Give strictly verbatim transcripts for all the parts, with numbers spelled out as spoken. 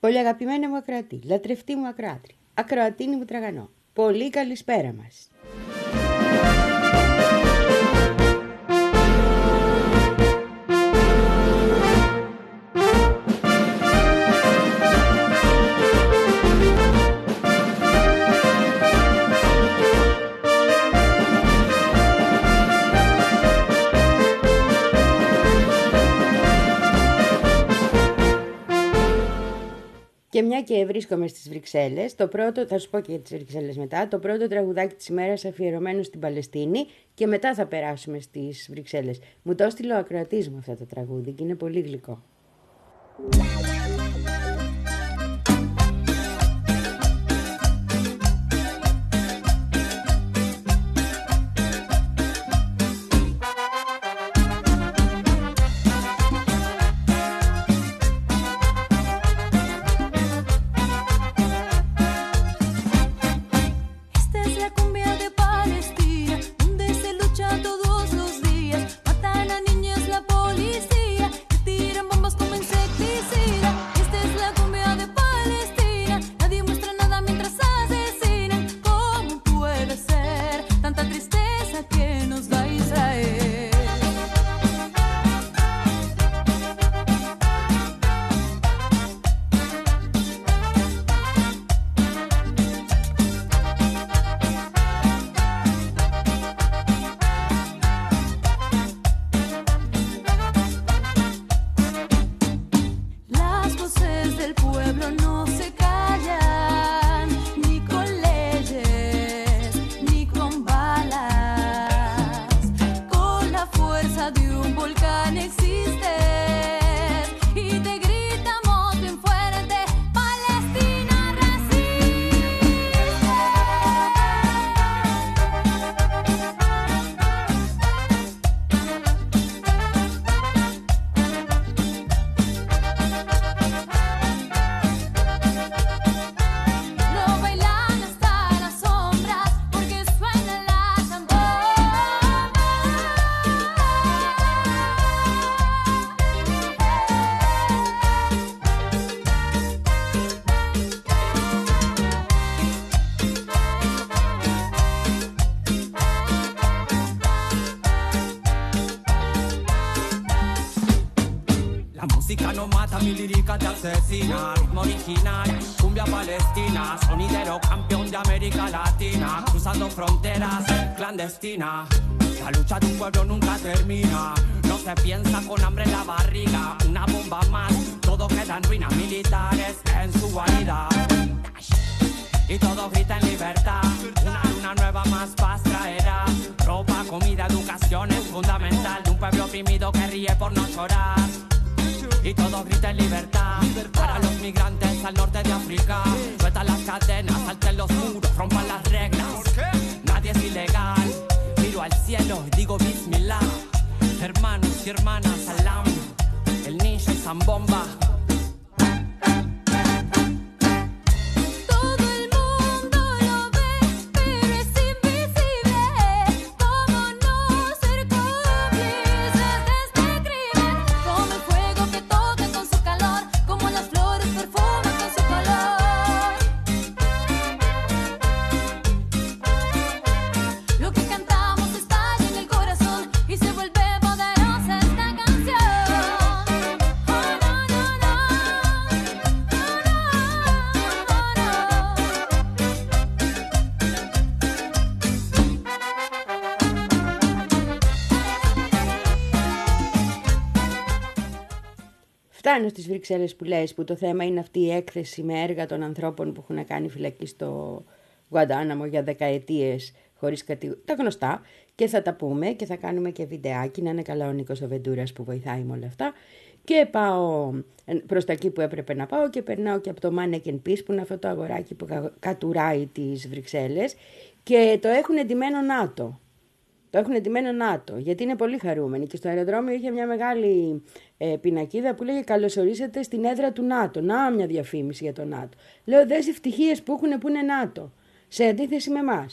Πολύ αγαπημένη μου ακροατή, λατρευτή μου ακροάτρη, ακροατίνη μου τραγανό. Πολύ καλησπέρα μας. Και μια και βρίσκομαι στις Βρυξέλλες, το πρώτο, θα σου πω και για τις Βρυξέλλες μετά, το πρώτο τραγουδάκι της ημέρας αφιερωμένο στην Παλαιστίνη και μετά θα περάσουμε στις Βρυξέλλες. Μου το έστειλε ο ακροατής μου αυτό το τραγούδι και είναι πολύ γλυκό. Mi lírica te asesina, ritmo original, cumbia palestina, sonidero campeón de América Latina, cruzando fronteras clandestina. La lucha de un pueblo nunca termina, no se piensa con hambre en la barriga, una bomba más, todo queda en ruinas militares en su guarida. Y todos gritan libertad, una luna nueva más paz traerá, ropa, comida, educación es fundamental de un pueblo oprimido que ríe por no llorar. Y todos gritan libertad, libertad para los migrantes al norte de África. Sueltan las cadenas, salten los muros, rompan las reglas. Nadie es ilegal. Miro al cielo y digo Bismillah. Hermanos y hermanas, salam. El ninja y zambomba. Φτάνω στις Βρυξέλλες που λες, που το θέμα είναι αυτή η έκθεση με έργα των ανθρώπων που έχουν κάνει φυλακή στο Γουαντάναμο για δεκαετίες χωρίς κατηγορία. Τα γνωστά, και θα τα πούμε και θα κάνουμε και βιντεάκι. Να είναι καλά ο Νίκος ο Βεντούρας που βοηθάει με όλα αυτά. Και πάω προς τα εκεί που έπρεπε να πάω και περνάω και από το Mannequin Peace, που είναι αυτό το αγοράκι που κατουράει τις Βρυξέλλες, και το έχουν εντυμένο ΝΑΤΟ. Το έχουν εντυμένο ΝΑΤΟ, γιατί είναι πολύ χαρούμενοι. Και στο αεροδρόμιο είχε μια μεγάλη ε, πινακίδα που λέγε «Καλωσορίσατε στην έδρα του ΝΑΤΟ». Να, μια διαφήμιση για το ΝΑΤΟ. Λέω, δες ευτυχίες που έχουν που είναι ΝΑΤΟ, σε αντίθεση με εμάς.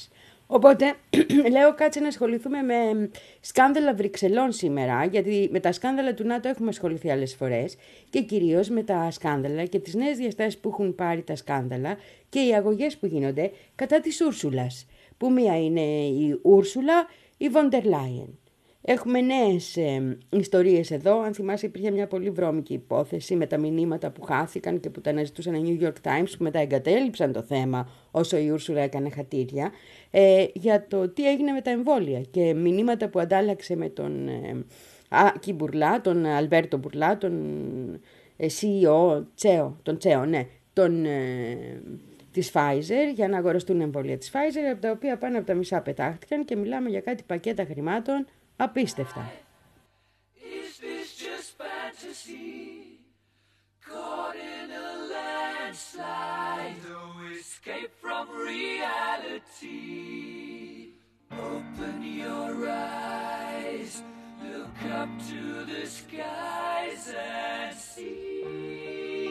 Οπότε λέω κάτσε να ασχοληθούμε με σκάνδαλα Βρυξελών σήμερα, γιατί με τα σκάνδαλα του ΝΑΤΟ έχουμε ασχοληθεί άλλες φορές και κυρίως με τα σκάνδαλα και τις νέες διαστάσεις που έχουν πάρει τα σκάνδαλα και οι αγωγές που γίνονται κατά της Ούρσουλας, που μία είναι η Ούρσουλα, η Βοντερ Λάιεν. Έχουμε νέες ε, ιστορίες εδώ. Αν θυμάσαι, υπήρχε μια πολύ βρώμικη υπόθεση με τα μηνύματα που χάθηκαν και που τα αναζητούσαν οι New York Times, που μετά εγκατέλειψαν το θέμα όσο η Ούρσουλα έκανε χατήρια, ε, για το τι έγινε με τα εμβόλια και μηνύματα που αντάλλαξε με τον ε, Άκη Μπουρλά, τον Αλβέρτο Μπουρλά, τον ε, σι ι ο, Τσέο, τον Τσέο, ναι, τον... Ε, της Pfizer, για να αγοραστούν εμβόλια της Pfizer, από τα οποία πάνω από τα μισά πετάχτηκαν και μιλάμε για κάτι πακέτα χρημάτων απίστευτα. Is this just fantasy? Caught in a landslide, no escape from reality. Open your eyes, look up to the skies and see.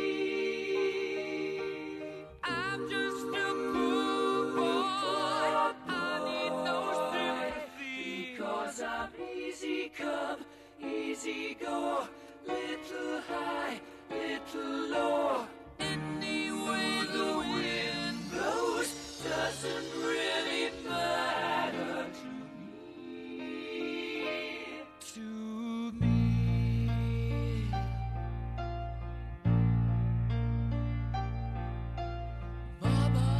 I'm just a poor boy, I need no sympathy, because I'm easy come, easy go, little high, little low. Any way the wind blows doesn't really matter to me, to me. Mama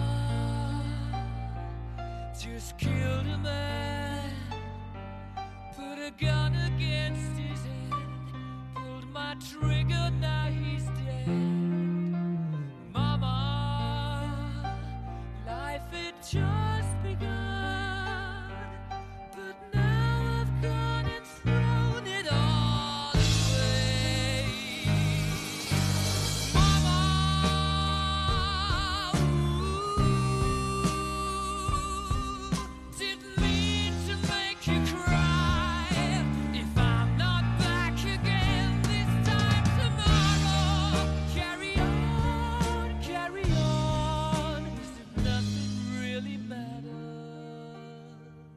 just killed a man, put a gun against his head, pulled my trigger, now he's dead. Mama, life had just begun, but now I've gone and thrown it all away. Mama, ooh, didn't mean to make you cry. If I'm not back again this time tomorrow, carry on, carry on, as if nothing really matters.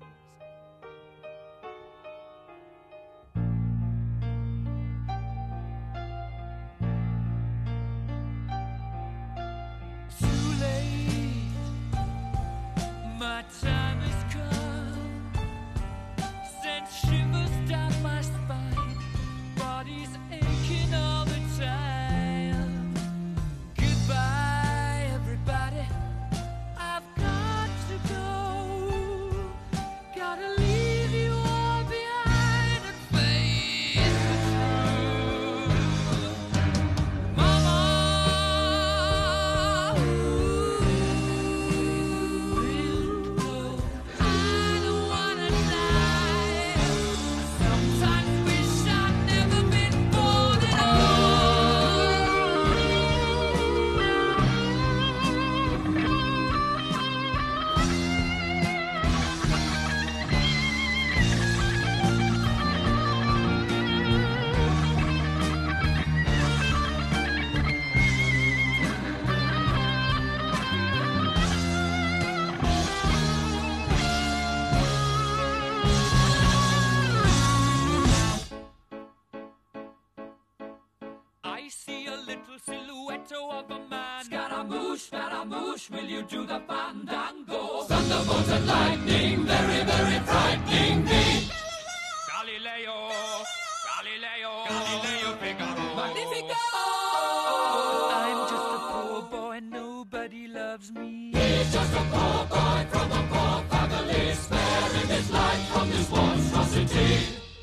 Too late, my time has come, sent shivers down my spine, body's aching all the time. Goodbye, everybody, I've got to go, gotta leave you all behind and face the truth. Mama, ooh, I don't wanna die. Sometimes wish I'd never been born at I see a little silhouette of a man. Scaramouche, Scaramouche, will you do the fandango? Thunderbolt and lightning, very, very frightening me. Galileo, Galileo, Galileo Figaro. Magnifico! I'm just a poor boy, nobody loves me. He's just a poor boy from a poor family, sparing his life from this monstrosity.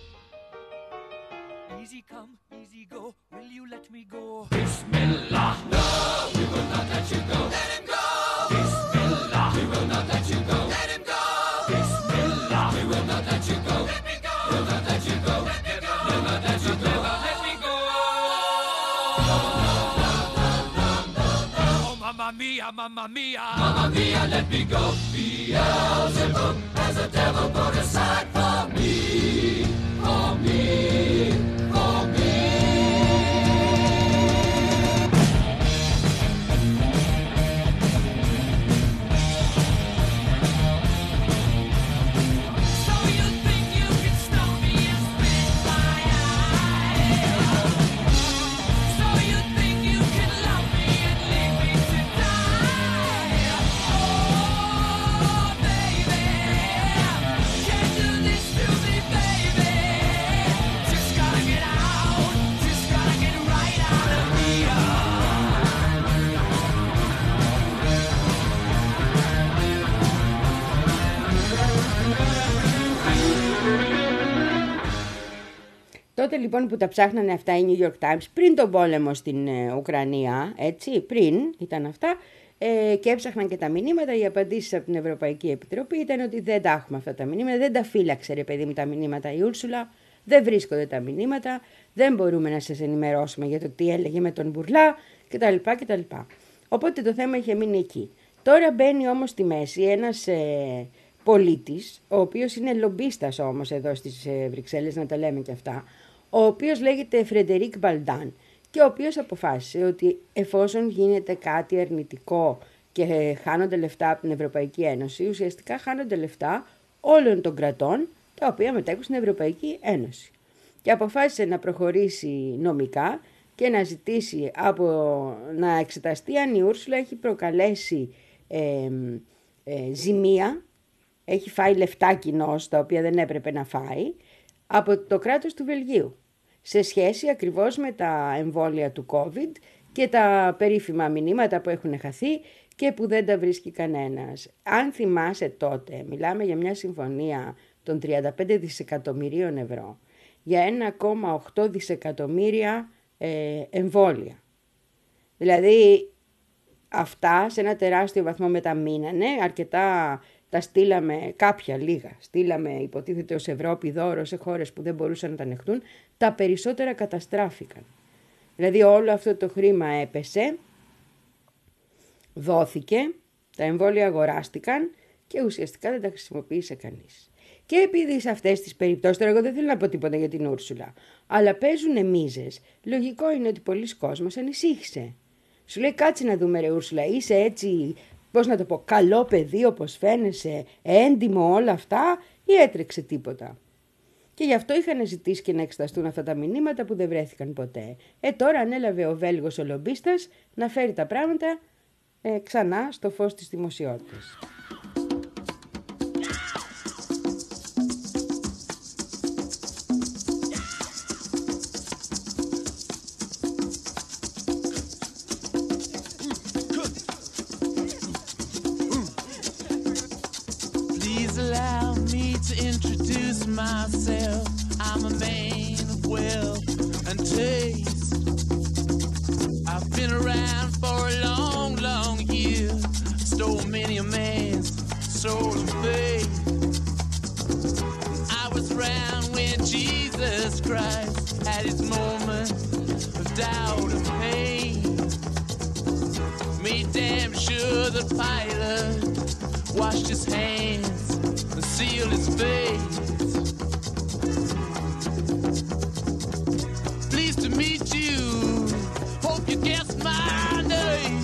Easy come, easy go, will you let me go? Bismillah, no, we will not let you go. Let him go! Bismillah, we will not let you go. Let him go! Bismillah, we will not let you go. Let me go! We'll not let you go. Let me go! We'll not let you go. Let me go! Oh, mamma mia, mamma mia, mamma mia, let me go. Beelzebub has a devil put aside for me, for me, for me. Τότε λοιπόν που τα ψάχνανε αυτά οι New York Times πριν τον πόλεμο στην ε, Ουκρανία, έτσι, πριν ήταν αυτά, ε, και έψαχναν και τα μηνύματα, οι απαντήσεις από την Ευρωπαϊκή Επιτροπή ήταν ότι δεν τα έχουμε αυτά τα μηνύματα, δεν τα φύλαξε ρε παιδί μου τα μηνύματα η Ούρσουλα, δεν βρίσκονται τα μηνύματα, δεν μπορούμε να σας ενημερώσουμε για το τι έλεγε με τον Μπουρλά κτλ. κτλ. Οπότε το θέμα είχε μείνει εκεί. Τώρα μπαίνει όμως στη μέση ένας ε, πολίτης, ο οποίος είναι λομπίστας όμως εδώ στις ε, Βρυξέλλες, να τα λέμε και αυτά, ο οποίος λέγεται Φρεντερίκ Μπαλντάν και ο οποίος αποφάσισε ότι εφόσον γίνεται κάτι αρνητικό και χάνονται λεφτά από την Ευρωπαϊκή Ένωση, ουσιαστικά χάνονται λεφτά όλων των κρατών τα οποία μετέχουν στην Ευρωπαϊκή Ένωση. Και αποφάσισε να προχωρήσει νομικά και να ζητήσει από, να εξεταστεί αν η Ούρσουλα έχει προκαλέσει ε, ε, ζημία, έχει φάει λεφτά κοινώς τα οποία δεν έπρεπε να φάει, από το κράτος του Βελγίου, σε σχέση ακριβώς με τα εμβόλια του COVID και τα περίφημα μηνύματα που έχουν χαθεί και που δεν τα βρίσκει κανένας. Αν θυμάσαι τότε, μιλάμε για μια συμφωνία των τριάντα πέντε δισεκατομμυρίων ευρώ για ένα κόμμα οκτώ δισεκατομμύρια ε, εμβόλια. Δηλαδή αυτά σε ένα τεράστιο βαθμό μεταμείνανε, αρκετά τα στείλαμε, κάποια λίγα, στείλαμε υποτίθεται ως Ευρώπη δώρο σε χώρες που δεν μπορούσαν να τα ανεχτούν, τα περισσότερα καταστράφηκαν. Δηλαδή όλο αυτό το χρήμα έπεσε, δόθηκε, τα εμβόλια αγοράστηκαν και ουσιαστικά δεν τα χρησιμοποίησε κανείς. Και επειδή σε αυτές τις περιπτώσεις, τώρα εγώ δεν θέλω να πω τίποτα για την Ούρσουλα, αλλά παίζουν μίζες, λογικό είναι ότι πολλοί κόσμος ανησύχησε. Σου λέει κάτσε να δούμε ρε Ούρσουλα, είσαι έτσι, πώς να το πω, καλό παιδί όπως φαίνεσαι, έντιμο όλα αυτά ή έτρεξε τίποτα. Και γι' αυτό είχαν ζητήσει και να εξεταστούν αυτά τα μηνύματα που δεν βρέθηκαν ποτέ. Ε τώρα ανέλαβε ο Βέλγος ο λομπίστας να φέρει τα πράγματα ε, ξανά στο φως της δημοσιότητας. Myself, I'm a man of wealth and taste. I've been around for a long, long year. Stole many a man's soul of faith. I was around when Jesus Christ had his moment of doubt and pain. Made damn sure the Pilate washed his hands and sealed his face. Meet you, hope you guess my name.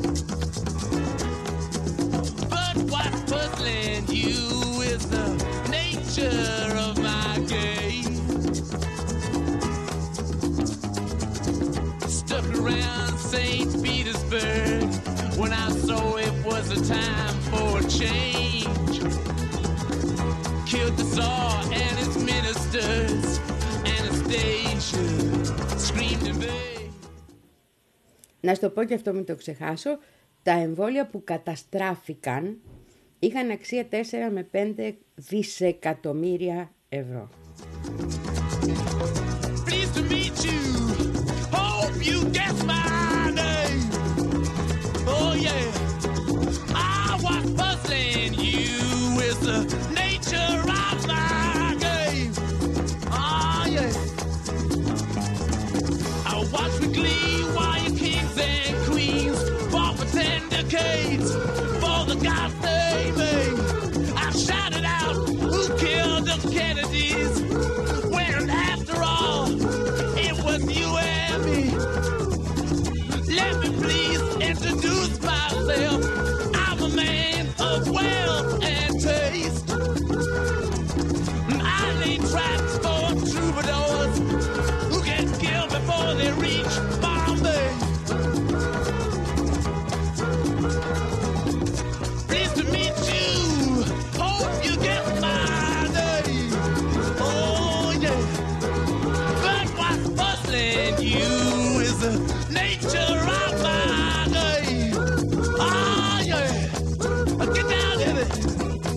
But what's puzzling you is the nature of my game. Stuck around Saint Petersburg when I saw it was a time for a change. Killed the Tsar and his ministers, Anastasia. Να σου το πω και αυτό μην το ξεχάσω, τα εμβόλια που καταστράφηκαν είχαν αξία τέσσερα με πέντε δισεκατομμύρια ευρώ. Pleased to meet you. Hope you guess my name. Oh yeah. I was puzzling you with the nature of my game. Oh yeah. I watch with glee while your kings and queens fought for ten decades for the gods they made. I shouted out, who killed the Kennedys? When after all, it was you and me. Let me please introduce myself. I'm a man of wealth and taste. I lay traps for troubadours who get killed before they reach Bombay. Pleased to meet you. Hope you get my name. Oh yeah. But what's puzzling you is the nature of my game. Oh yeah. Get down in it.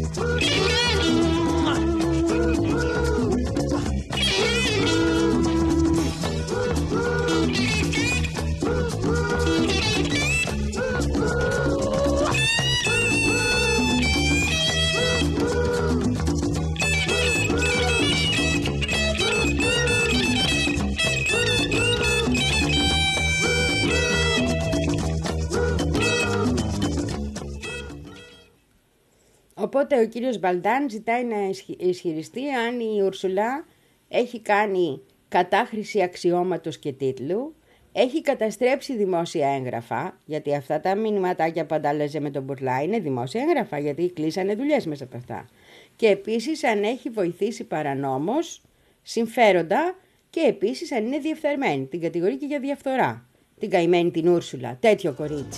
Οπότε ο κύριος Μπαλντάν ζητάει να ισχυριστεί αν η Ούρσουλα έχει κάνει κατάχρηση αξιώματος και τίτλου, έχει καταστρέψει δημόσια έγγραφα, γιατί αυτά τα μηνυματάκια που αντάλλαζε με τον Μπουρλά είναι δημόσια έγγραφα, γιατί κλείσανε δουλειές μέσα από αυτά. Και επίσης αν έχει βοηθήσει παρανόμως συμφέροντα και επίσης αν είναι διεφθαρμένη. Την κατηγορεί και για διαφθορά. Την καημένη την Ούρσουλα, τέτοιο κορίτσι.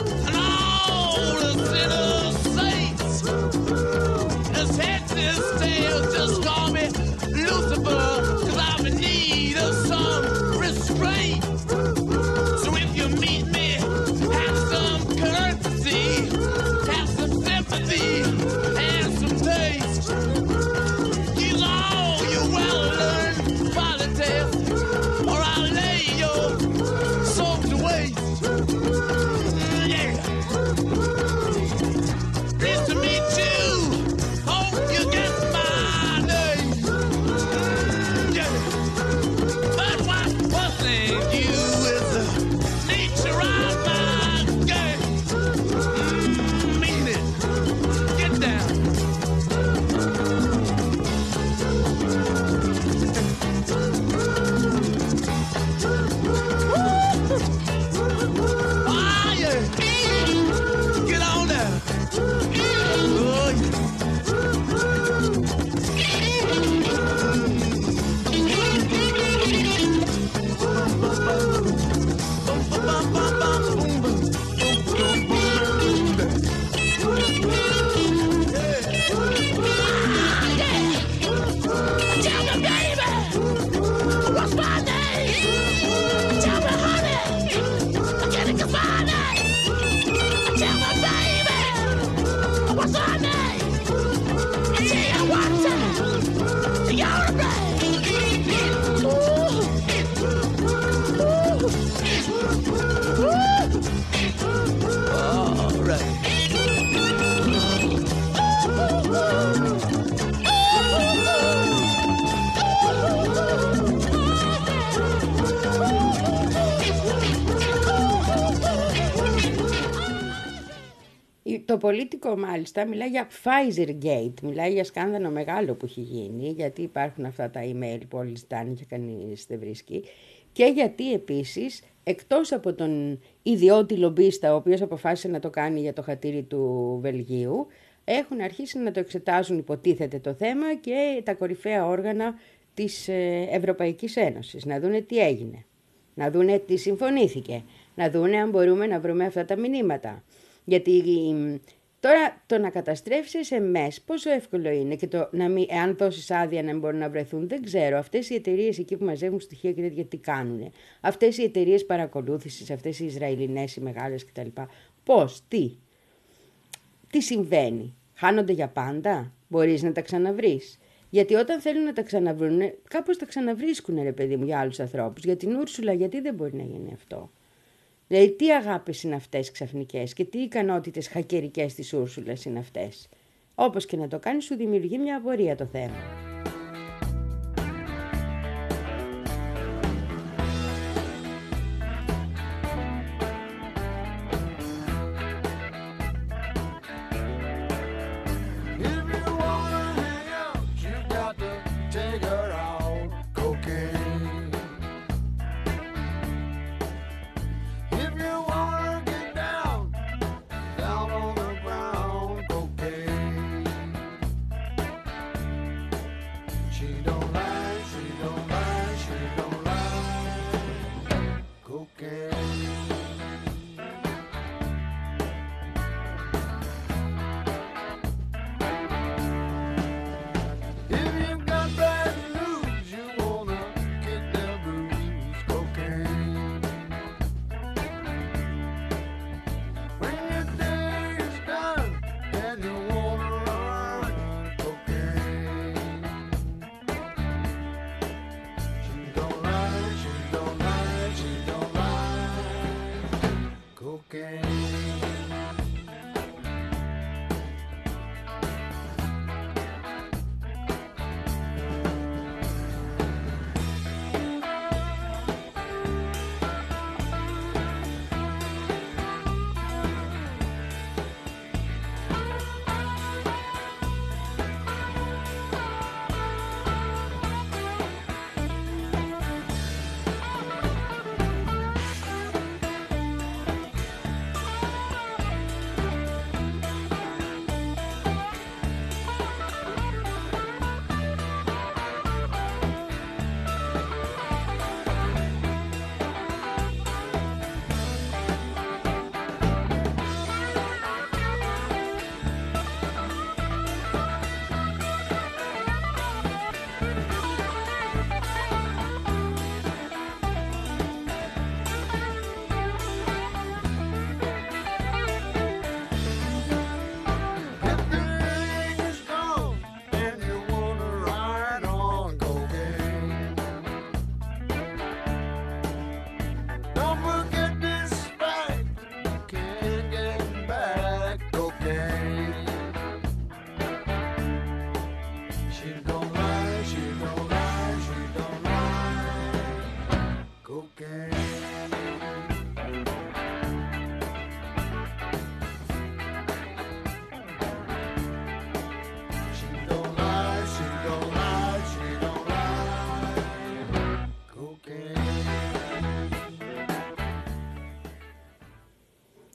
Το Πολίτικο μάλιστα μιλάει για Pfizer Gate, μιλάει για σκάνδαλο μεγάλο που έχει γίνει, γιατί υπάρχουν αυτά τα email που όλοι ζητάνε και κανείς δεν βρίσκει, και γιατί επίσης εκτός από τον ιδιώτη λομπίστα ο οποίος αποφάσισε να το κάνει για το χατήρι του Βελγίου, έχουν αρχίσει να το εξετάζουν, υποτίθεται, το θέμα και τα κορυφαία όργανα της Ευρωπαϊκής Ένωσης, να δούνε τι έγινε, να δούνε τι συμφωνήθηκε, να δούνε αν μπορούμε να βρούμε αυτά τα μηνύματα. Γιατί τώρα το να καταστρέφεις ες εμ ες πόσο εύκολο είναι και το να μην, εάν δώσεις άδεια να μην μπορούν να βρεθούν, δεν ξέρω. Αυτές οι εταιρείες εκεί που μαζεύουν στοιχεία και τέτοια τι κάνουν. Αυτές οι εταιρείες παρακολούθησης, αυτές οι Ισραηλινές, οι μεγάλες κτλ. Πώς, τι, τι συμβαίνει, χάνονται για πάντα, μπορείς να τα ξαναβρεις. Γιατί όταν θέλουν να τα ξαναβρούν, κάπως τα ξαναβρίσκουν, ρε παιδί μου, για άλλους ανθρώπους. Για την Ούρσουλα, γιατί δεν μπορεί να γίνει αυτό. Δηλαδή, τι αγάπες είναι αυτές ξαφνικές και τι ικανότητες χακερικές της Ούρσουλας είναι αυτές. Όπως και να το κάνεις, σου δημιουργεί μια απορία το θέμα.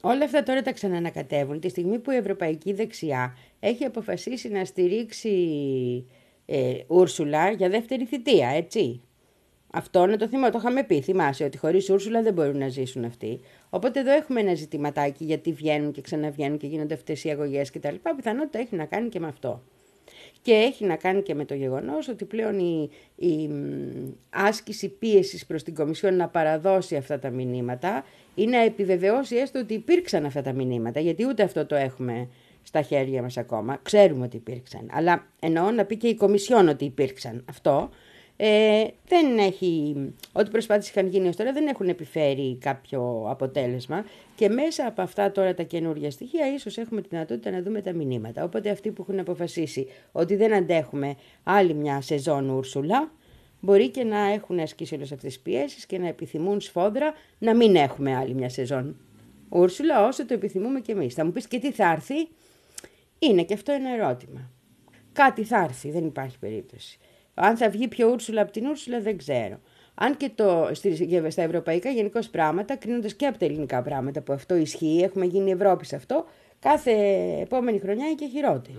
όλα αυτά τώρα τα ξανανακατεύουν τη στιγμή που η Ευρωπαϊκή Δεξιά έχει αποφασίσει να στηρίξει ε, Ούρσουλα για δεύτερη θητεία, έτσι. Αυτό να το θυμάμαι, το είχαμε πει, θυμάσαι, ότι χωρίς Ούρσουλα δεν μπορούν να ζήσουν αυτοί. Οπότε εδώ έχουμε ένα ζητηματάκι γιατί βγαίνουν και ξαναβγαίνουν και γίνονται αυτές οι αγωγές κτλ. Πιθανότητα έχει να κάνει και με αυτό. Και έχει να κάνει και με το γεγονός ότι πλέον η, η άσκηση πίεσης προς την Κομισιόν να παραδώσει αυτά τα μηνύματα ή να επιβεβαιώσει έστω ότι υπήρξαν αυτά τα μηνύματα, γιατί ούτε αυτό το έχουμε στα χέρια μας ακόμα. Ξέρουμε ότι υπήρξαν, αλλά εννοώ να πει και η Κομισιόν ότι υπήρξαν. Αυτό ε, δεν έχει, ό,τι προσπάθειες είχαν γίνει ως τώρα δεν έχουν επιφέρει κάποιο αποτέλεσμα και μέσα από αυτά τώρα τα καινούργια στοιχεία ίσως έχουμε τη δυνατότητα να δούμε τα μηνύματα. Οπότε αυτοί που έχουν αποφασίσει ότι δεν αντέχουμε άλλη μια σεζόν Ούρσουλα, μπορεί και να έχουν ασκήσει όλες αυτές τις πιέσεις και να επιθυμούν σφόδρα να μην έχουμε άλλη μια σεζόν Ούρσουλα όσο το επιθυμούμε και εμείς. Θα μου πεις και τι θα έρθει, είναι και αυτό ένα ερώτημα. Κάτι θα έρθει, δεν υπάρχει περίπτωση. Αν θα βγει πιο Ούρσουλα από την Ούρσουλα δεν ξέρω. Αν και το, στα ευρωπαϊκά γενικώς πράγματα, κρίνοντας και από τα ελληνικά πράγματα που αυτό ισχύει, έχουμε γίνει Ευρώπη σε αυτό, κάθε επόμενη χρονιά είναι και χειρότερη.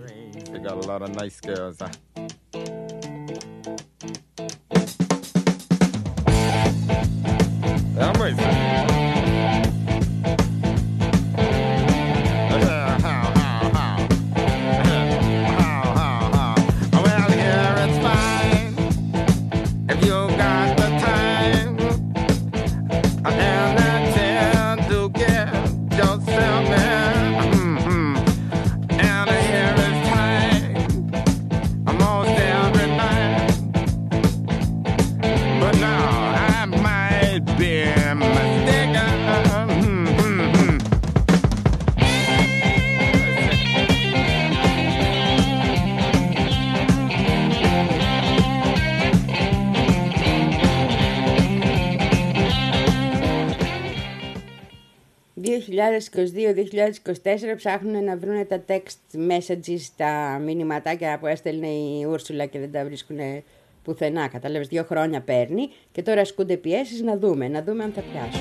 δύο χιλιάδες είκοσι δύο δύο χιλιάδες είκοσι τέσσερα ψάχνουν να βρουν τα text messages, τα μηνυματάκια που έστελνε η Ούρσουλα και δεν τα βρίσκουν πουθενά. Κατάλαβες, δύο χρόνια παίρνει και τώρα ασκούνται πιέσεις να δούμε, να δούμε αν θα πιάσουν.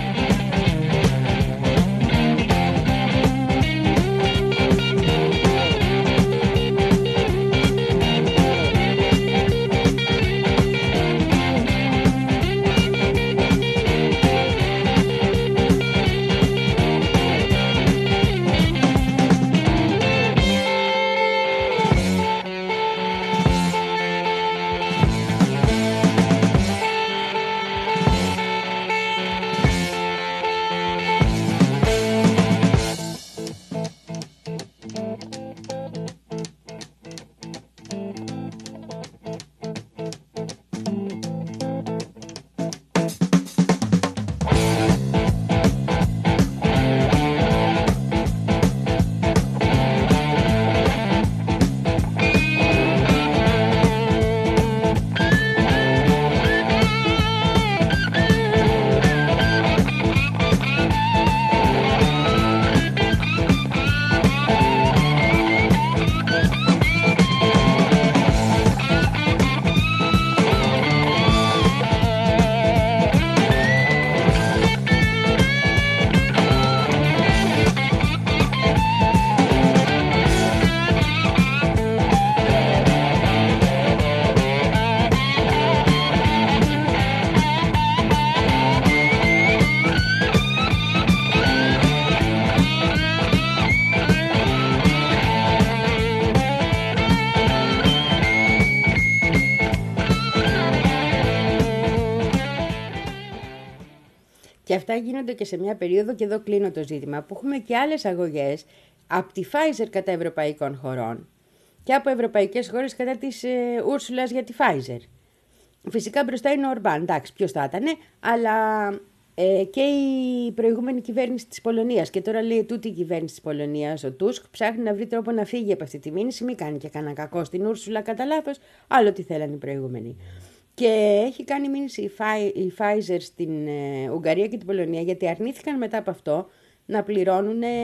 Και αυτά γίνονται και σε μια περίοδο, και εδώ κλείνω το ζήτημα, που έχουμε και άλλες αγωγές από τη Pfizer κατά ευρωπαϊκών χωρών και από ευρωπαϊκές χώρες κατά της ε, Ούρσουλας για τη Pfizer. Φυσικά μπροστά είναι ο Ορμπάν, εντάξει, ποιος θα ήταν, αλλά ε, και η προηγούμενη κυβέρνηση της Πολωνίας. Και τώρα λέει τούτη η κυβέρνηση της Πολωνίας, ο Τούσκ, ψάχνει να βρει τρόπο να φύγει από αυτή τη μήνυση, μην κάνει και κανένα κακό στην Ούρσουλα κατά λάθος, άλλο τι θέλανε οι προηγούμενοι. Και έχει κάνει μήνυση η Pfizer στην ε, Ουγγαρία και την Πολωνία, γιατί αρνήθηκαν μετά από αυτό να πληρώνουν ε,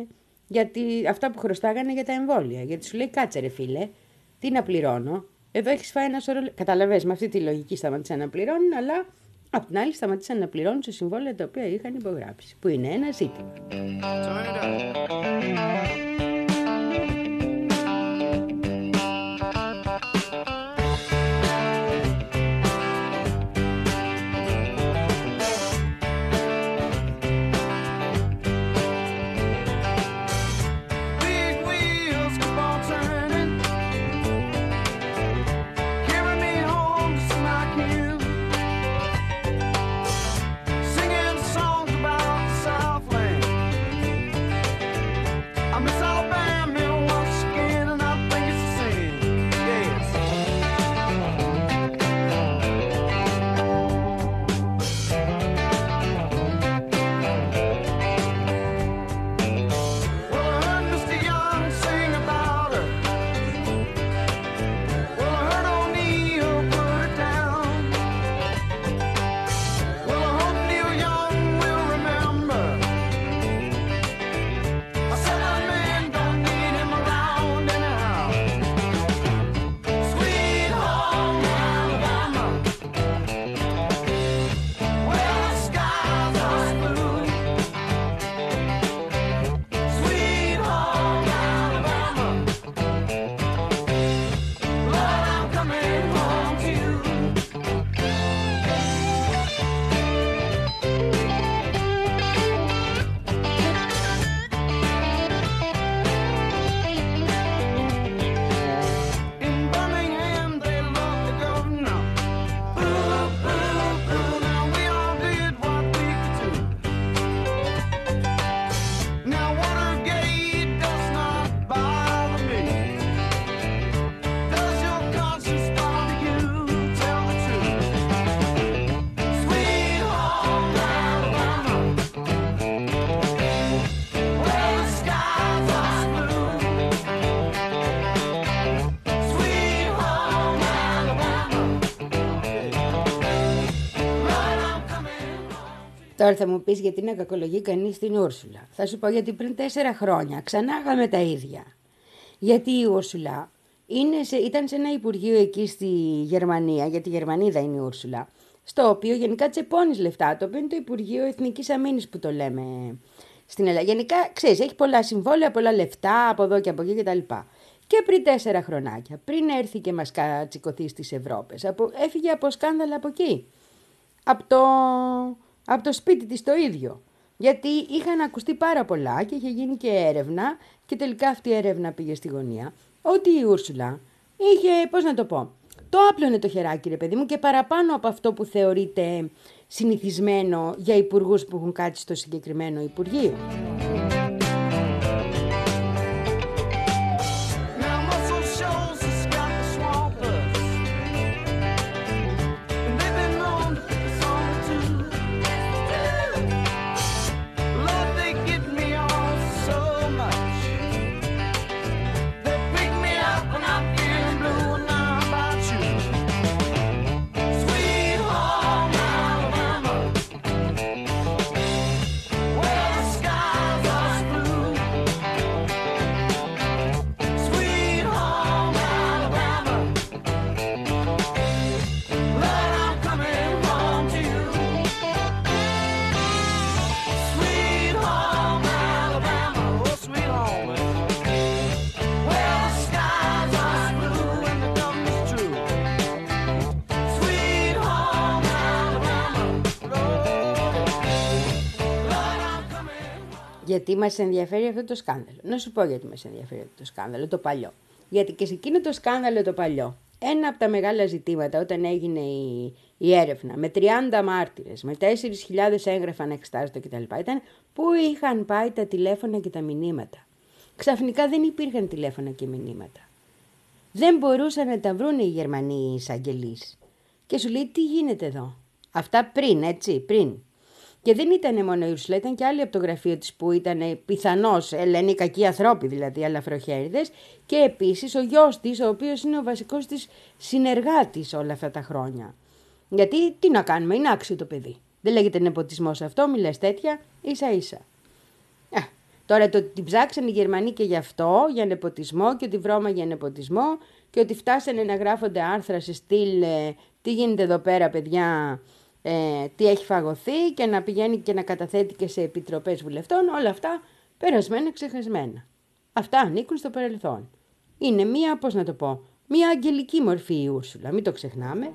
γιατί, αυτά που χρωστάγανε για τα εμβόλια. Γιατί σου λέει, κάτσε ρε φίλε, τι να πληρώνω, εδώ έχεις φάει ένα σωρό. Καταλαβες, με αυτή τη λογική σταματήσαν να πληρώνουν, αλλά Απ' την άλλη σταματήσαν να πληρώνουν σε συμβόλαια τα οποία είχαν υπογράψει, που είναι ένα ζήτημα. Τώρα θα μου πεις γιατί να κακολογεί κανείς την Ούρσουλα. Θα σου πω γιατί πριν τέσσερα χρόνια ξανά είχαμε τα ίδια. Γιατί η Ούρσουλα είναι σε, ήταν σε ένα υπουργείο εκεί στη Γερμανία, γιατί η Γερμανίδα είναι η Ούρσουλα, στο οποίο γενικά τσεπώνεις λεφτά, το οποίο είναι το Υπουργείο Εθνικής Αμήνης που το λέμε στην Ελλάδα. Γενικά, ξέρεις, έχει πολλά συμβόλαια, πολλά λεφτά από εδώ και από εκεί κτλ. Και πριν τέσσερα χρονάκια, πριν έρθει και μας κατσικωθεί στις Ευρώπες, από, έφυγε από σκάνδαλα από εκεί. Από το, από το σπίτι της το ίδιο. Γιατί είχαν ακουστεί πάρα πολλά και είχε γίνει και έρευνα και τελικά αυτή η έρευνα πήγε στη γωνία. Ότι η Ούρσουλα είχε, πώς να το πω, το άπλωνε το χεράκι ρε παιδί μου και παραπάνω από αυτό που θεωρείται συνηθισμένο για υπουργούς που έχουν κάτσει στο συγκεκριμένο Υπουργείο. Γιατί μας ενδιαφέρει αυτό το σκάνδαλο. Να σου πω γιατί μας ενδιαφέρει αυτό το σκάνδαλο, το παλιό. Γιατί και σε εκείνο το σκάνδαλο το παλιό, ένα από τα μεγάλα ζητήματα όταν έγινε η, η έρευνα με τριάντα μάρτυρες, με τέσσερις χιλιάδες έγγραφα να εξετάζονται κτλ. Ήταν πού είχαν πάει τα τηλέφωνα και τα μηνύματα. Ξαφνικά δεν υπήρχαν τηλέφωνα και μηνύματα. Δεν μπορούσαν να τα βρουν οι Γερμανοί εισαγγελείς. Και σου λέει τι γίνεται εδώ. Αυτά πριν, έτσι, πριν. Και δεν ήταν μόνο η Ούρσουλα, ήταν και άλλοι από το γραφείο της που ήταν πιθανώς Ελένη κακοί ανθρώποι, δηλαδή αλαφροχέριδες, και επίσης ο γιος της, ο οποίος είναι ο βασικός της συνεργάτης όλα αυτά τα χρόνια. Γιατί τι να κάνουμε, είναι άξιο το παιδί. Δεν λέγεται νεποτισμός αυτό, μη λες τέτοια, ίσα ίσα. Ε, τώρα το ότι την ψάξαν οι Γερμανοί και γι' αυτό, για νεποτισμό, και ότι βρώμα για νεποτισμό, και ότι φτάσανε να γράφονται άρθρα σε στυλ ε, τι γίνεται εδώ πέρα παιδιά. ε, τι έχει φαγωθεί και να πηγαίνει και να καταθέτει και σε επιτροπές βουλευτών, όλα αυτά περασμένα, ξεχασμένα. Αυτά ανήκουν στο παρελθόν. Είναι μία, πώς να το πω, μία αγγελική μορφή η Ούρσουλα, μην το ξεχνάμε.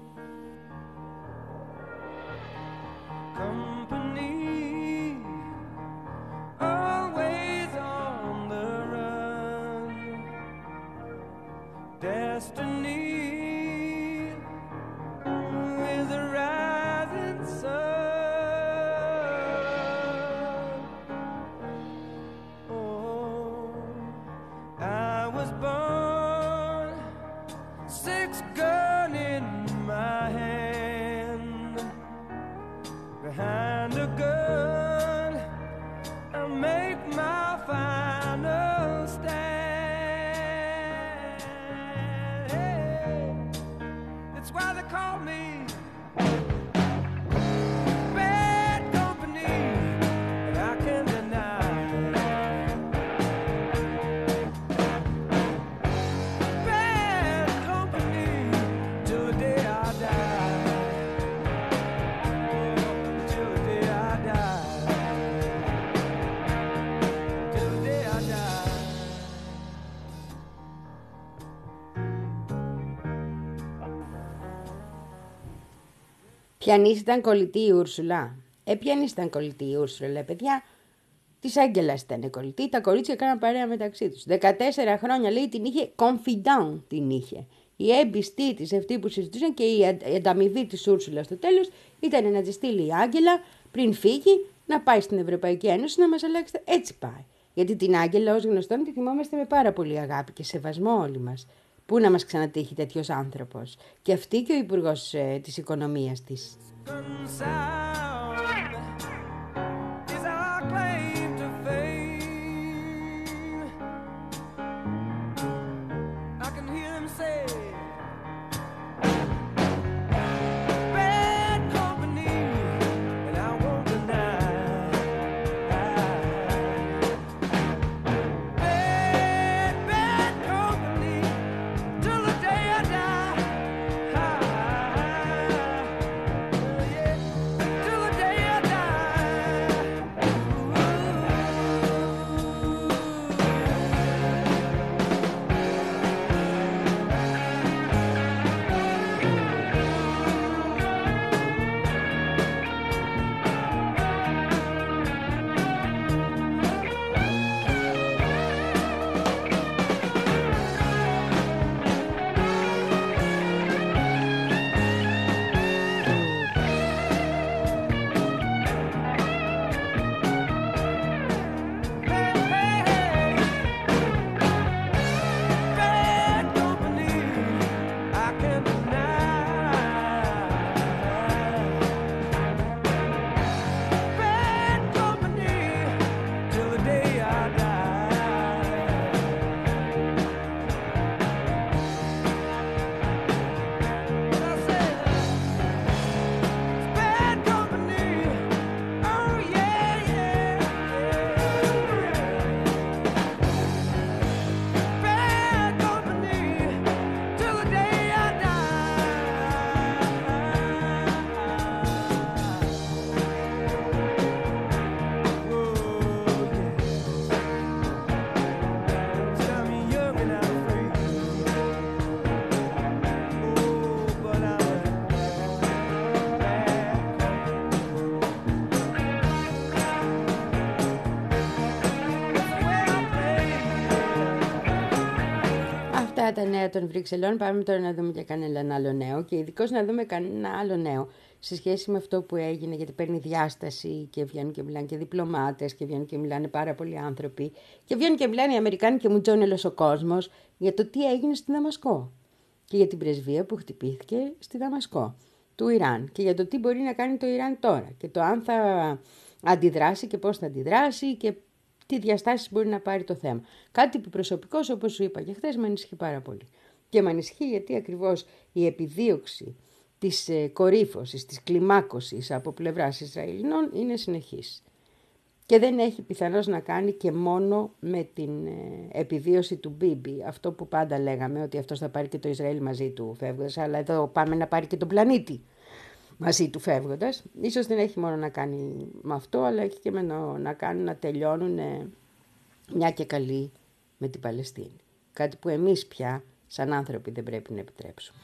Ποιανής ήταν κολλητή η Ούρσουλα. Ε, ποιανής ήταν κολλητή η Ούρσουλα, παιδιά. Της Άγγελας ήταν κολλητή. Τα κορίτσια έκαναν παρέα μεταξύ τους. δεκατέσσερα χρόνια λέει την είχε confidant την είχε. Η έμπιστή της, αυτή που συζητούσαν και η ανταμοιβή της Ούρσουλα στο τέλος ήταν να τη στείλει η Άγγελα πριν φύγει να πάει στην Ευρωπαϊκή Ένωση να μας αλλάξει. Έτσι πάει. Γιατί την Άγγελα ως γνωστόν τη θυμόμαστε με πάρα πολύ αγάπη και σεβασμό όλοι μας. Πού να μας ξανατύχει τέτοιος άνθρωπος. Και αυτή και ο υπουργός ε, της οικονομίας της. Τα νέα των Βρυξελών. Πάμε τώρα να δούμε και κανένα άλλο νέο και ειδικώς να δούμε κανένα άλλο νέο σε σχέση με αυτό που έγινε, γιατί παίρνει διάσταση και βγαίνουν και μιλάνε και διπλωμάτες και βγαίνουν και μιλάνε πάρα πολλοί άνθρωποι και βγαίνουν και μιλάνε οι Αμερικάνοι και μουτζώνει όλος ο κόσμος για το τι έγινε στη Δαμασκό και για την πρεσβεία που χτυπήθηκε στη Δαμασκό του Ιράν και για το τι μπορεί να κάνει το Ιράν τώρα και το αν θα αντιδράσει και πώς θα αντιδράσει και τι διαστάσεις μπορεί να πάρει το θέμα. Κάτι που προσωπικώς, όπως σου είπα και χθες, με ανησυχεί πάρα πολύ. Και με ανησυχεί γιατί ακριβώς η επιδίωξη της κορύφωσης, της κλιμάκωσης από πλευράς Ισραηλινών είναι συνεχής. Και δεν έχει πιθανώς να κάνει και μόνο με την επιβίωση του Μπίμπι. Αυτό που πάντα λέγαμε, ότι αυτός θα πάρει και το Ισραήλ μαζί του φεύγοντας, αλλά εδώ πάμε να πάρει και τον πλανήτη. μαζί του φεύγοντας. Ίσως δεν έχει μόνο να κάνει με αυτό, αλλά έχει και με να, να κάνει να τελειώνουν μια και καλή με την Παλαιστίνη. Κάτι που εμείς πια σαν άνθρωποι δεν πρέπει να επιτρέψουμε.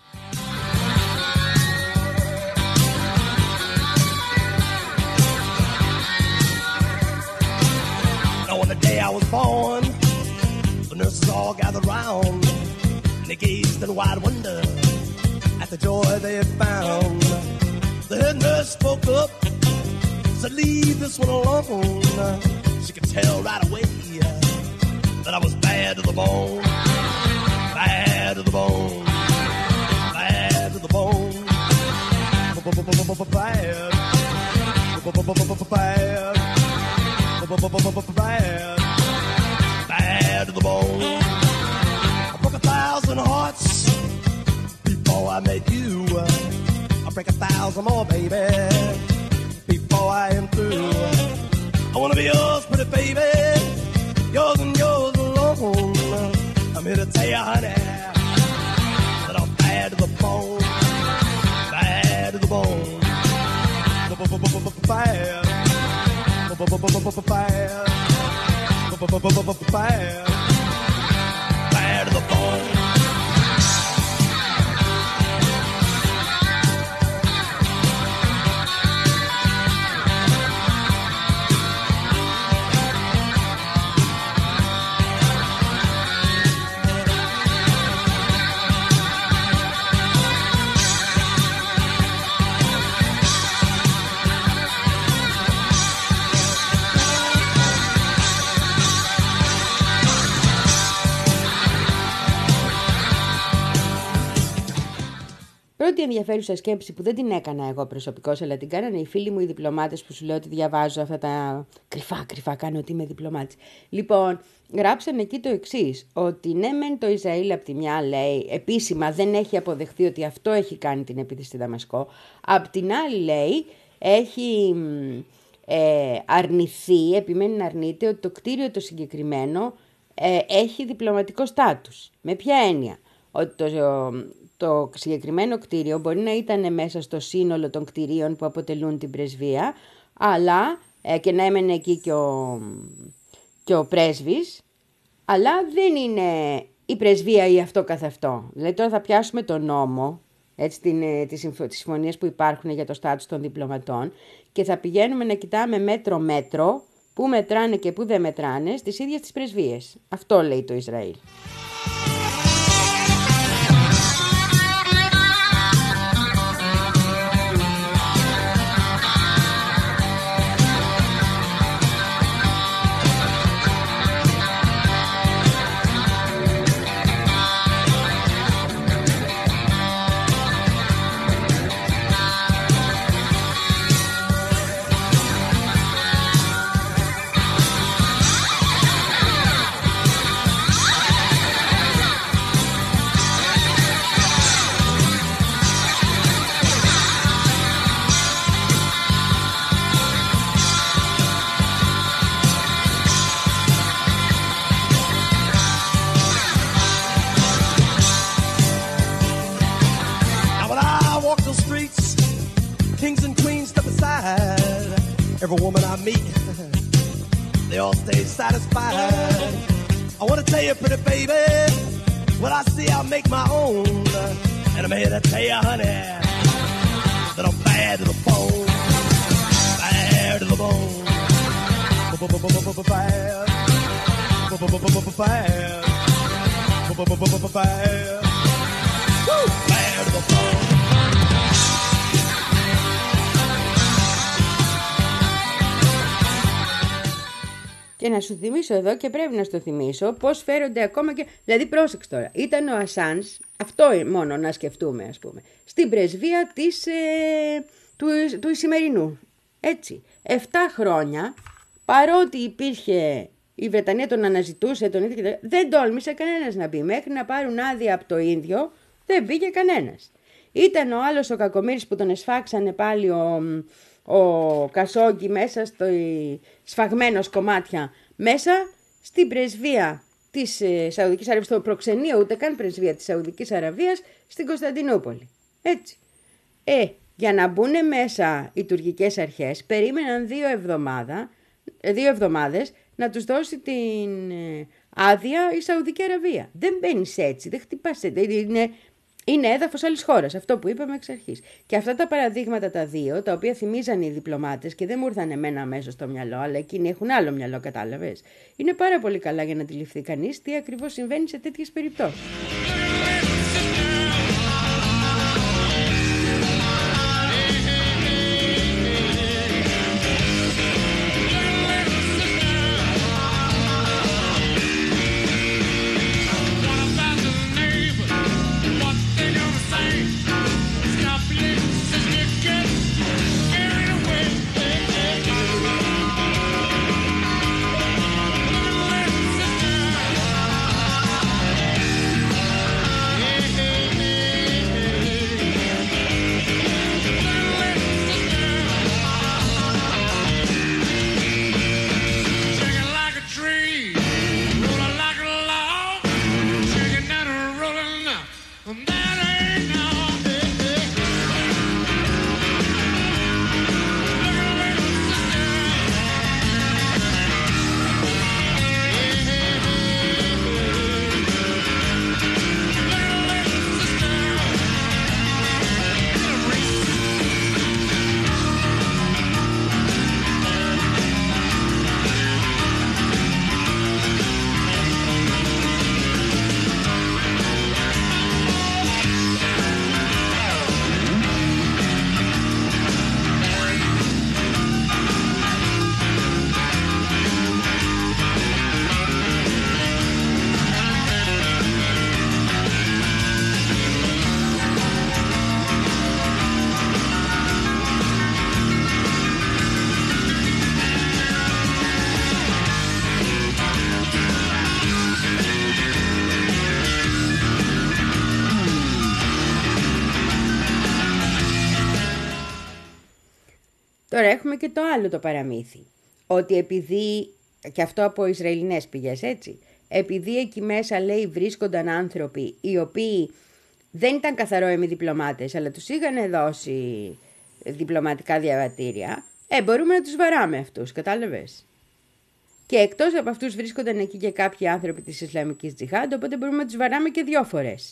On the day I was born, the nurses all gathered round, and they gazed in wide wonder at the joy they had found. The head nurse spoke up, said, leave this one alone. She could tell right away that I was bad to the bone, bad to the bone, bad to the bone, bad, bad, bad, bad to the bone. I broke a thousand hearts before I met you. I'll break a thousand more, baby, before I am through. I wanna be yours, pretty baby, yours and yours alone. I'm here to tell you, honey, that I'm bad to the bone, bad to the bone, bad, bad, bad to the bone. Πρώτη ενδιαφέρουσα σκέψη που δεν την έκανα εγώ προσωπικώς, αλλά την κάνανε οι φίλοι μου οι διπλωμάτες που σου λέω ότι διαβάζω αυτά τα κρυφά, κρυφά κάνω ότι είμαι διπλωμάτης. Λοιπόν, γράψαν εκεί το εξής, ότι ναι μεν το Ισραήλ απ' τη μια λέει, επίσημα δεν έχει αποδεχθεί ότι αυτό έχει κάνει την επίθεση στη Δαμασκό, απ' την άλλη λέει, έχει ε, αρνηθεί, επιμένει να αρνείται ότι το κτίριο το συγκεκριμένο ε, έχει διπλωματικό στάτους. Με ποια έννοια? Ότι το... Το συγκεκριμένο κτίριο μπορεί να ήταν μέσα στο σύνολο των κτιρίων που αποτελούν την πρεσβεία, αλλά ε, και να έμενε εκεί και ο, και ο πρέσβης, αλλά δεν είναι η πρεσβεία ή αυτό καθ' αυτό. Δηλαδή τώρα θα πιάσουμε τον νόμο, έτσι, την, τις, τις συμφωνίες που υπάρχουν για το στάτους των διπλωματών και θα πηγαίνουμε να κοιτάμε μέτρο-μέτρο που μετράνε και που δεν μετράνε στις ίδιες τις πρεσβείες. Αυτό λέει το Ισραήλ. Every woman I meet, they all stay satisfied. I want to tell you, pretty baby, what I see I make my own. And I'm here to tell you, honey, that I'm bad to the bone, bad to the bone, bad, bad, bad, woo, bad to the bone. Και να σου θυμίσω εδώ, και πρέπει να στο θυμίσω, πώς φέρονται ακόμα και... Δηλαδή πρόσεξε τώρα, ήταν ο Ασάνς, αυτό μόνο να σκεφτούμε ας πούμε, στην πρεσβεία της, ε, του, του Ισημερινού. Έτσι, εφτά χρόνια, παρότι υπήρχε, η Βρετανία τον αναζητούσε, τον ίδιο, δεν τόλμησε κανένας να μπει, μέχρι να πάρουν άδεια από το ίδιο, δεν μπήκε κανένας. Ήταν ο άλλος ο κακομοίρης που τον εσφάξανε πάλι ο... ο Κασόγκη μέσα στο σφαγμένος κομμάτια, μέσα στην πρεσβεία της ε, Σαουδικής Αραβίας, στο προξενείο, ούτε καν πρεσβεία της Σαουδικής Αραβίας, στην Κωνσταντινούπολη. Έτσι. Ε, Για να μπουν μέσα οι τουρκικές αρχές, περίμεναν δύο, εβδομάδα, δύο εβδομάδες να τους δώσει την άδεια η Σαουδική Αραβία. Δεν μπαίνεις έτσι, δεν χτυπάς έτσι. Είναι, είναι έδαφος άλλης χώρας, αυτό που είπαμε εξ αρχής. Και αυτά τα παραδείγματα τα δύο, τα οποία θυμίζαν οι διπλωμάτες και δεν μου ήρθαν εμένα αμέσως στο μυαλό, αλλά εκείνοι έχουν άλλο μυαλό, κατάλαβες. Είναι πάρα πολύ καλά για να αντιληφθεί κανείς τι ακριβώς συμβαίνει σε τέτοιες περιπτώσεις. Τώρα έχουμε και το άλλο το παραμύθι, ότι επειδή, και αυτό από Ισραηλινές πηγές έτσι, επειδή εκεί μέσα λέει βρίσκονταν άνθρωποι οι οποίοι δεν ήταν καθαρόιμοι διπλωμάτες, αλλά τους είχαν δώσει διπλωματικά διαβατήρια, ε, μπορούμε να τους βαράμε αυτούς, κατάλαβες. Και εκτός από αυτούς βρίσκονταν εκεί και κάποιοι άνθρωποι της Ισλαμικής Τζιχάντ, οπότε μπορούμε να τους βαράμε και δυο φορές.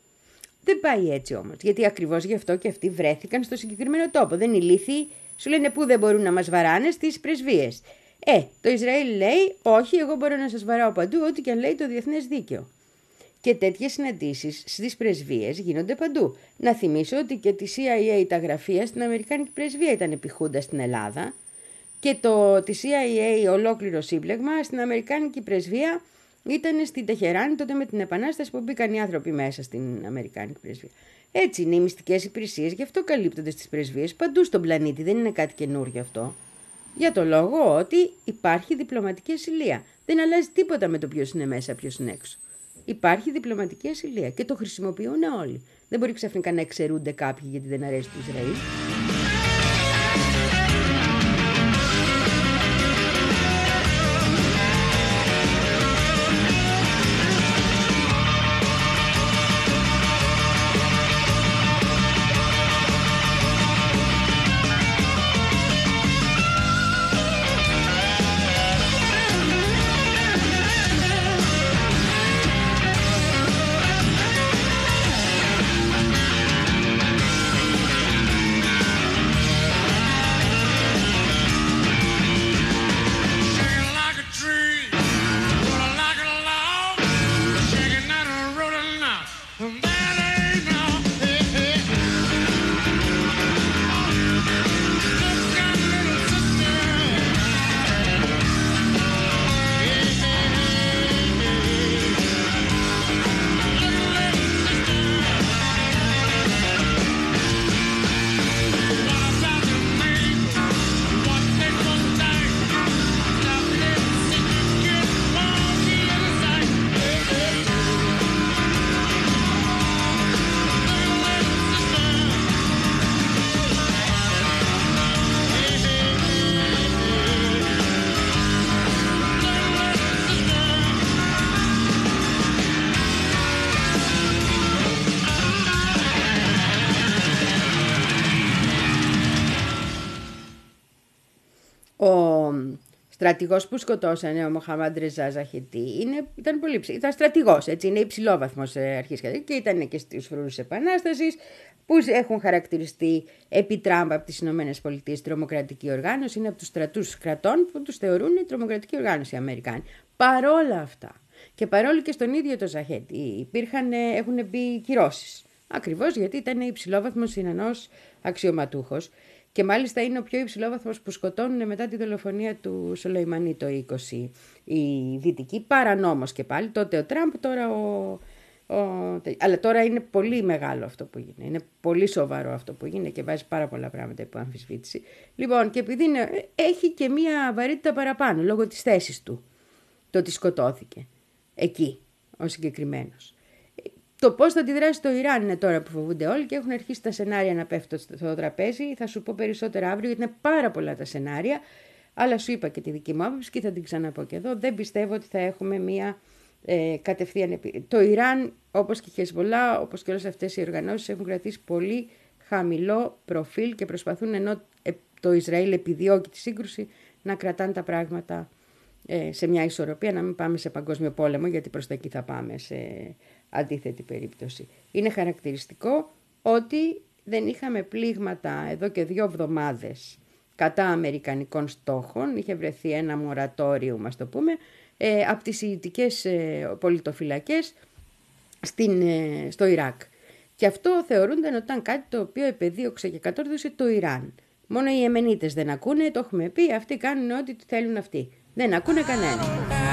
Δεν πάει έτσι όμως, γιατί ακριβώς γι' αυτό και αυτοί βρέθηκαν στο συγκεκριμένο τόπο. Δεν είναι ηλίθιοι, σου λένε πού δεν μπορούν να μας βαράνε, στις πρεσβείες. Ε, το Ισραήλ λέει, όχι, εγώ μπορώ να σας βαράω παντού, ό,τι και αν λέει το διεθνές δίκαιο. Και τέτοιες συναντήσεις στις πρεσβείες γίνονται παντού. Να θυμίσω ότι και τη σι άι έι τα γραφεία στην Αμερικάνικη πρεσβεία ήταν επιχούντα στην Ελλάδα και το, τη σι άι έι ολόκληρο σύμπλεγμα στην Αμερικάνικη πρεσβεία ήταν στην Τεχεράνη τότε με την Επανάσταση που μπήκαν οι άνθρωποι μέσα στην Αμερικάνικη πρεσβεία. Έτσι είναι οι μυστικές υπηρεσίες, γι' αυτό καλύπτονται στις πρεσβείες παντού στον πλανήτη, δεν είναι κάτι καινούργιο αυτό. Για το λόγο ότι υπάρχει διπλωματική ασυλία. Δεν αλλάζει τίποτα με το ποιος είναι μέσα, ποιος είναι έξω. Υπάρχει διπλωματική ασυλία και το χρησιμοποιούν όλοι. Δεν μπορεί ξαφνικά να εξαιρούνται κάποιοι γιατί δεν αρέσει το Ισραήλ. στρατηγός που σκοτώσανε, ο Μοχαμάντ Ρεζά Ζαχετή, είναι, ήταν πολύ ψηλό. Ήταν στρατηγός, έτσι, είναι υψηλόβαθμος αρχής και ήταν και στους φρουρούς επανάστασης, που έχουν χαρακτηριστεί επί Τραμπ από τις Ηνωμένες Πολιτείες τρομοκρατική οργάνωση, είναι από τους στρατούς κρατών που τους θεωρούν τρομοκρατική οργάνωση οι Αμερικάνοι. Παρόλα αυτά, και παρόλο και στον ίδιο το Ζαχέτη, υπήρχαν, έχουν μπει κυρώσεις. Ακριβώς γιατί ήταν υψηλόβαθμος Ιρανός αξιωματούχος. Και μάλιστα είναι ο πιο υψηλόβαθμος που σκοτώνουν μετά τη δολοφονία του Σολεϊμανί το είκοσι οι Δυτικοί, παρανόμως και πάλι. Τότε ο Τραμπ, τώρα ο, ο... Αλλά τώρα είναι πολύ μεγάλο αυτό που γίνεται. Είναι πολύ σοβαρό αυτό που γίνεται και βάζει πάρα πολλά πράγματα υπό αμφισβήτηση. Λοιπόν, και επειδή είναι... έχει και μία βαρύτητα παραπάνω λόγω της θέσης του, το ότι σκοτώθηκε εκεί ο συγκεκριμένος. Το πώς θα αντιδράσει το Ιράν είναι τώρα που φοβούνται όλοι και έχουν αρχίσει τα σενάρια να πέφτουν στο τραπέζι. Θα σου πω περισσότερα αύριο γιατί είναι πάρα πολλά τα σενάρια. Αλλά σου είπα και τη δική μου άποψη και θα την ξαναπώ και εδώ. Δεν πιστεύω ότι θα έχουμε μία ε, κατευθείαν. Το Ιράν, όπως και η Χεσμολά, όπως και όλες αυτές οι οργανώσεις, έχουν κρατήσει πολύ χαμηλό προφίλ και προσπαθούν, ενώ το Ισραήλ επιδιώκει τη σύγκρουση, να κρατάνε τα πράγματα ε, σε μια ισορροπία, να μην πάμε σε παγκόσμιο πόλεμο, γιατί προς τα εκεί θα πάμε σε αντίθετη περίπτωση. Είναι χαρακτηριστικό ότι δεν είχαμε πλήγματα εδώ και δύο εβδομάδες κατά αμερικανικών στόχων. Είχε βρεθεί ένα μορατόριο, μας το πούμε, ε, από τις σιητικές ε, πολιτοφυλακές στην, ε, στο Ιράκ. Και αυτό θεωρούνταν ότι ήταν κάτι το οποίο επεδίωξε και κατόρθωσε το Ιράν. Μόνο οι Ιεμενίτες δεν ακούνε, το έχουμε πει, αυτοί κάνουν ό,τι θέλουν αυτοί. Δεν ακούνε κανένα.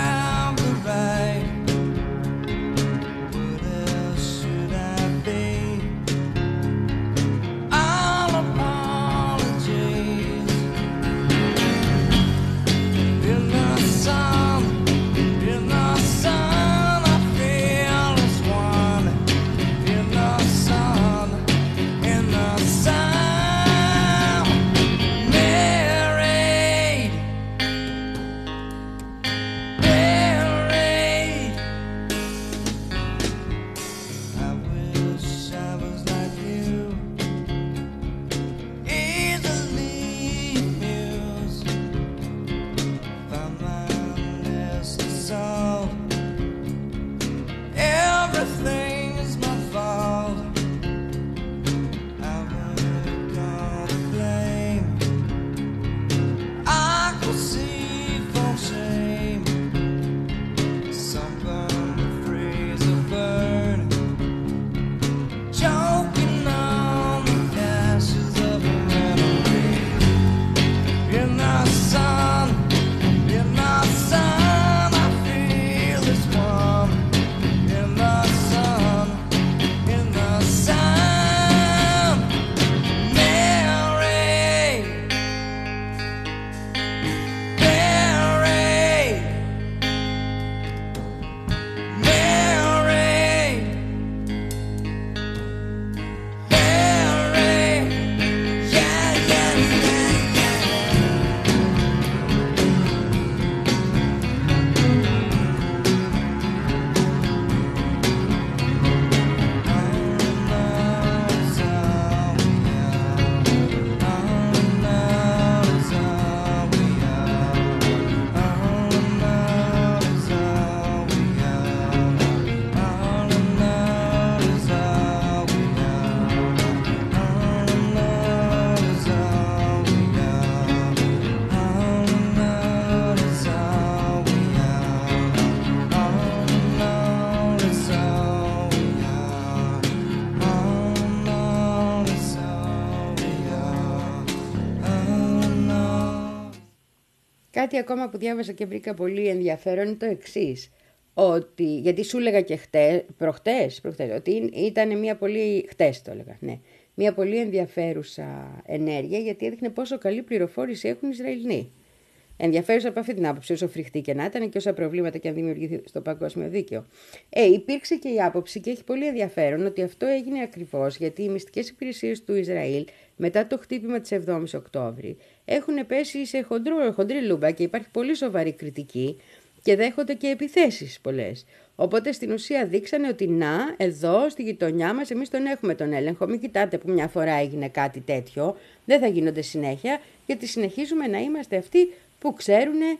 Κάτι ακόμα που διάβασα και βρήκα πολύ ενδιαφέρον είναι το εξής. Ότι, γιατί σου έλεγα και χτες, προχτές, προχτές, ότι ήταν μια πολύ, χτες το έλεγα, ναι, μια πολύ ενδιαφέρουσα ενέργεια, γιατί έδειχνε πόσο καλή πληροφόρηση έχουν οι Ισραηλοί. Ενδιαφέρουσα από αυτή την άποψη, όσο φρικτή και να ήταν και όσα προβλήματα και αν δημιουργηθεί στο παγκόσμιο δίκαιο. Ε, υπήρξε και η άποψη και έχει πολύ ενδιαφέρον ότι αυτό έγινε ακριβώς γιατί οι μυστικές υπηρεσίες του Ισραήλ μετά το χτύπημα της εβδόμης Οκτώβρη έχουν πέσει σε χοντρό, χοντρή λούμπα και υπάρχει πολύ σοβαρή κριτική και δέχονται και επιθέσεις πολλές. Οπότε στην ουσία δείξανε ότι να, εδώ στη γειτονιά μας εμείς τον έχουμε τον έλεγχο. Μην κοιτάτε που μια φορά έγινε κάτι τέτοιο, δεν θα γίνονται συνέχεια, γιατί συνεχίζουμε να είμαστε αυτοί που ξέρουν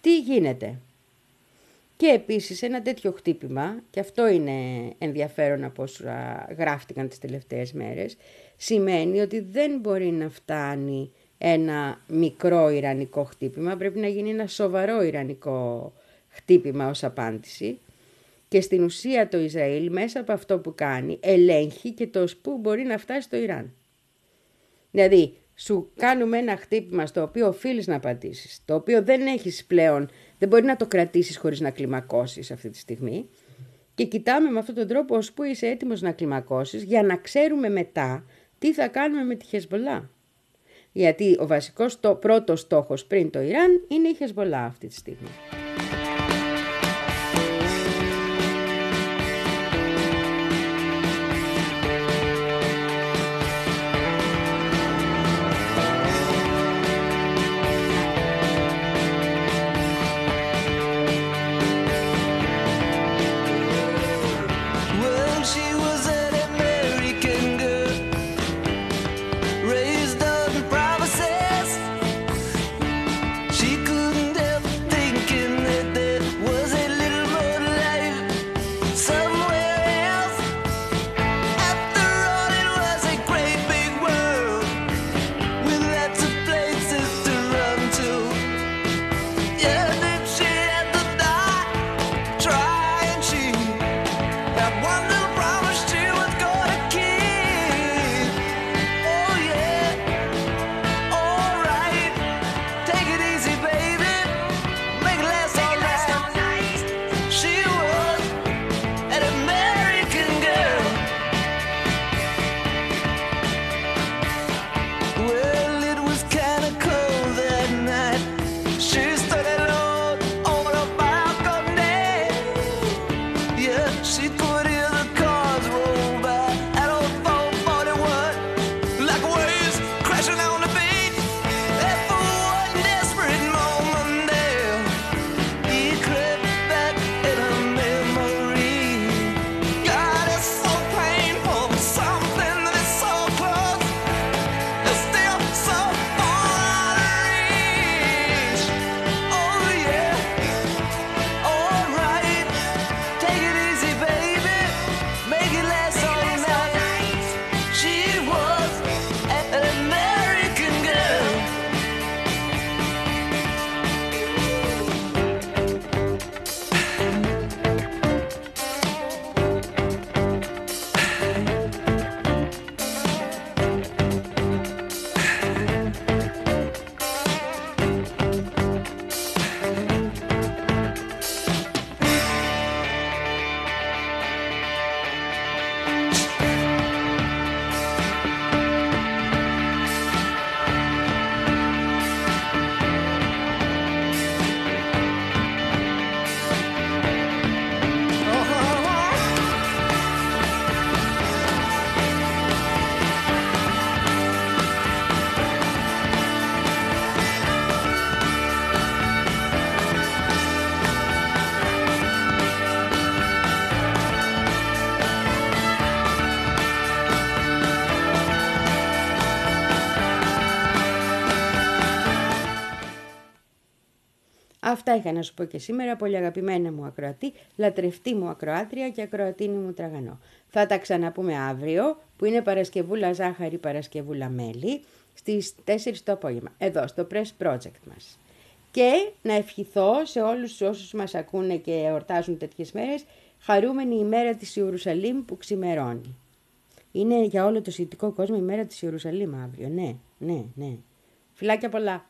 τι γίνεται. Και επίσης ένα τέτοιο χτύπημα, και αυτό είναι ενδιαφέρον από όσα γράφτηκαν τις τελευταίες μέρες, σημαίνει ότι δεν μπορεί να φτάνει ένα μικρό ιρανικό χτύπημα, πρέπει να γίνει ένα σοβαρό ιρανικό χτύπημα ως απάντηση. Και στην ουσία το Ισραήλ μέσα από αυτό που κάνει ελέγχει και το πού μπορεί να φτάσει το Ιράν. Δηλαδή σου κάνουμε ένα χτύπημα στο οποίο οφείλεις να απαντήσεις, το οποίο δεν έχεις πλέον, δεν μπορεί να το κρατήσεις χωρίς να κλιμακώσεις αυτή τη στιγμή, και κοιτάμε με αυτόν τον τρόπο ως που είσαι έτοιμος να κλιμακώσεις για να ξέρουμε μετά τι θα κάνουμε με τη Χεσμολά. Γιατί ο βασικός το πρώτος στόχος πριν το Ιράν είναι η Χεσμολά αυτή τη στιγμή. Αυτά είχα να σου πω και σήμερα, πολύ αγαπημένα μου ακροατή, λατρευτή μου ακροάτρια και ακροατίνη μου τραγανό. Θα τα ξαναπούμε αύριο, που είναι Παρασκευούλα ζάχαρη, Παρασκευούλα μέλι, στις τέσσερις το απόγευμα, εδώ στο Press Project μας. Και να ευχηθώ σε όλους όσους μας ακούνε και εορτάζουν τέτοιες μέρες, χαρούμενη ημέρα της Ιερουσαλήμ που ξημερώνει. Είναι για όλο το σιητικό κόσμο η μέρα της Ιερουσαλήμ αύριο, ναι, ναι, ναι. Φιλάκια πολλά.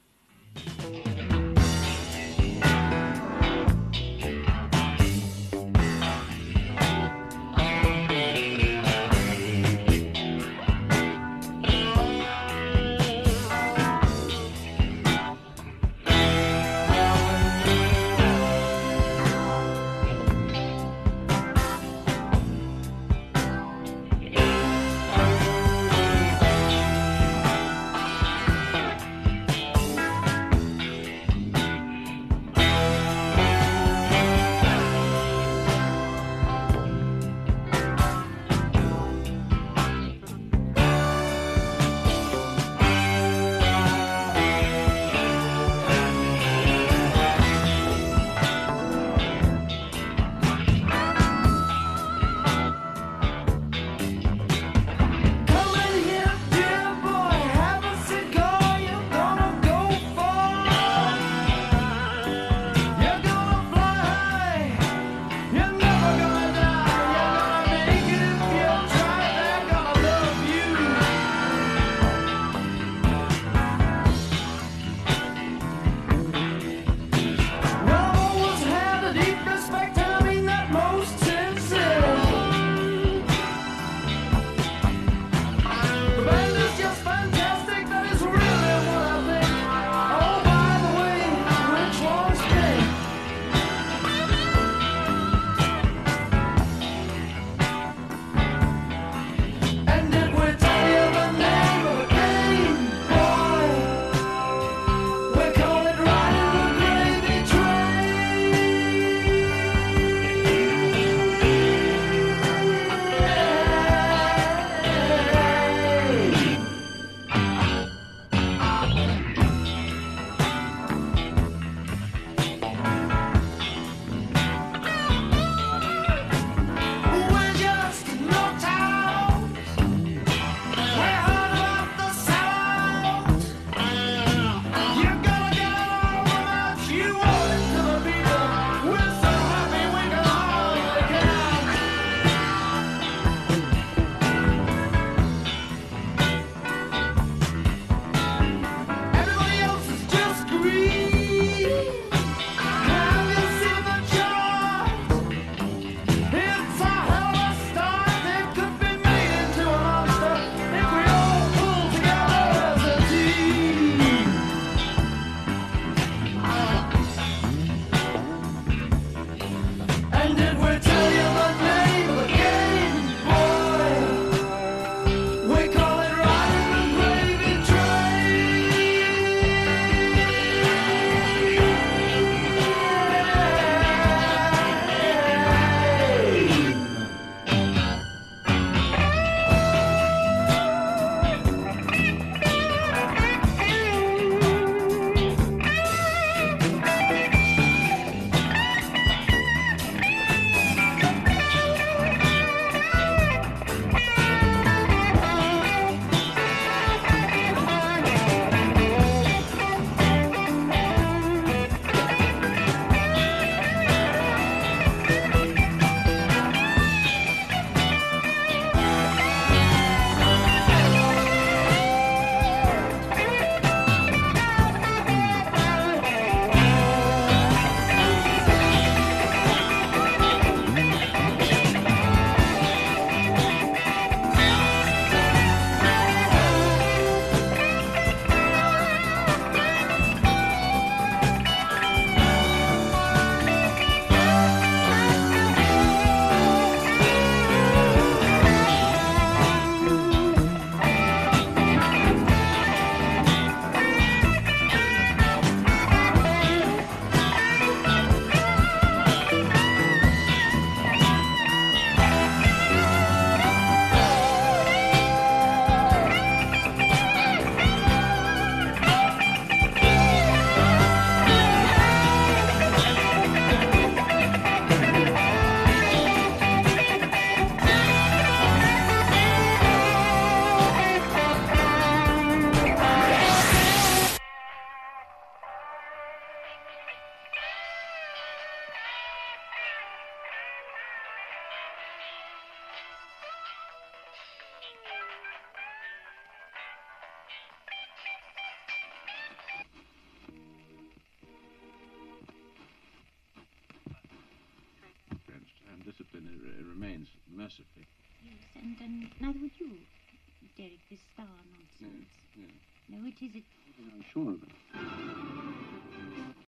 mercifully. Yes, and, and neither would you, Derek, this star nonsense. Yes, yes. No, it isn't. I'm sure of it.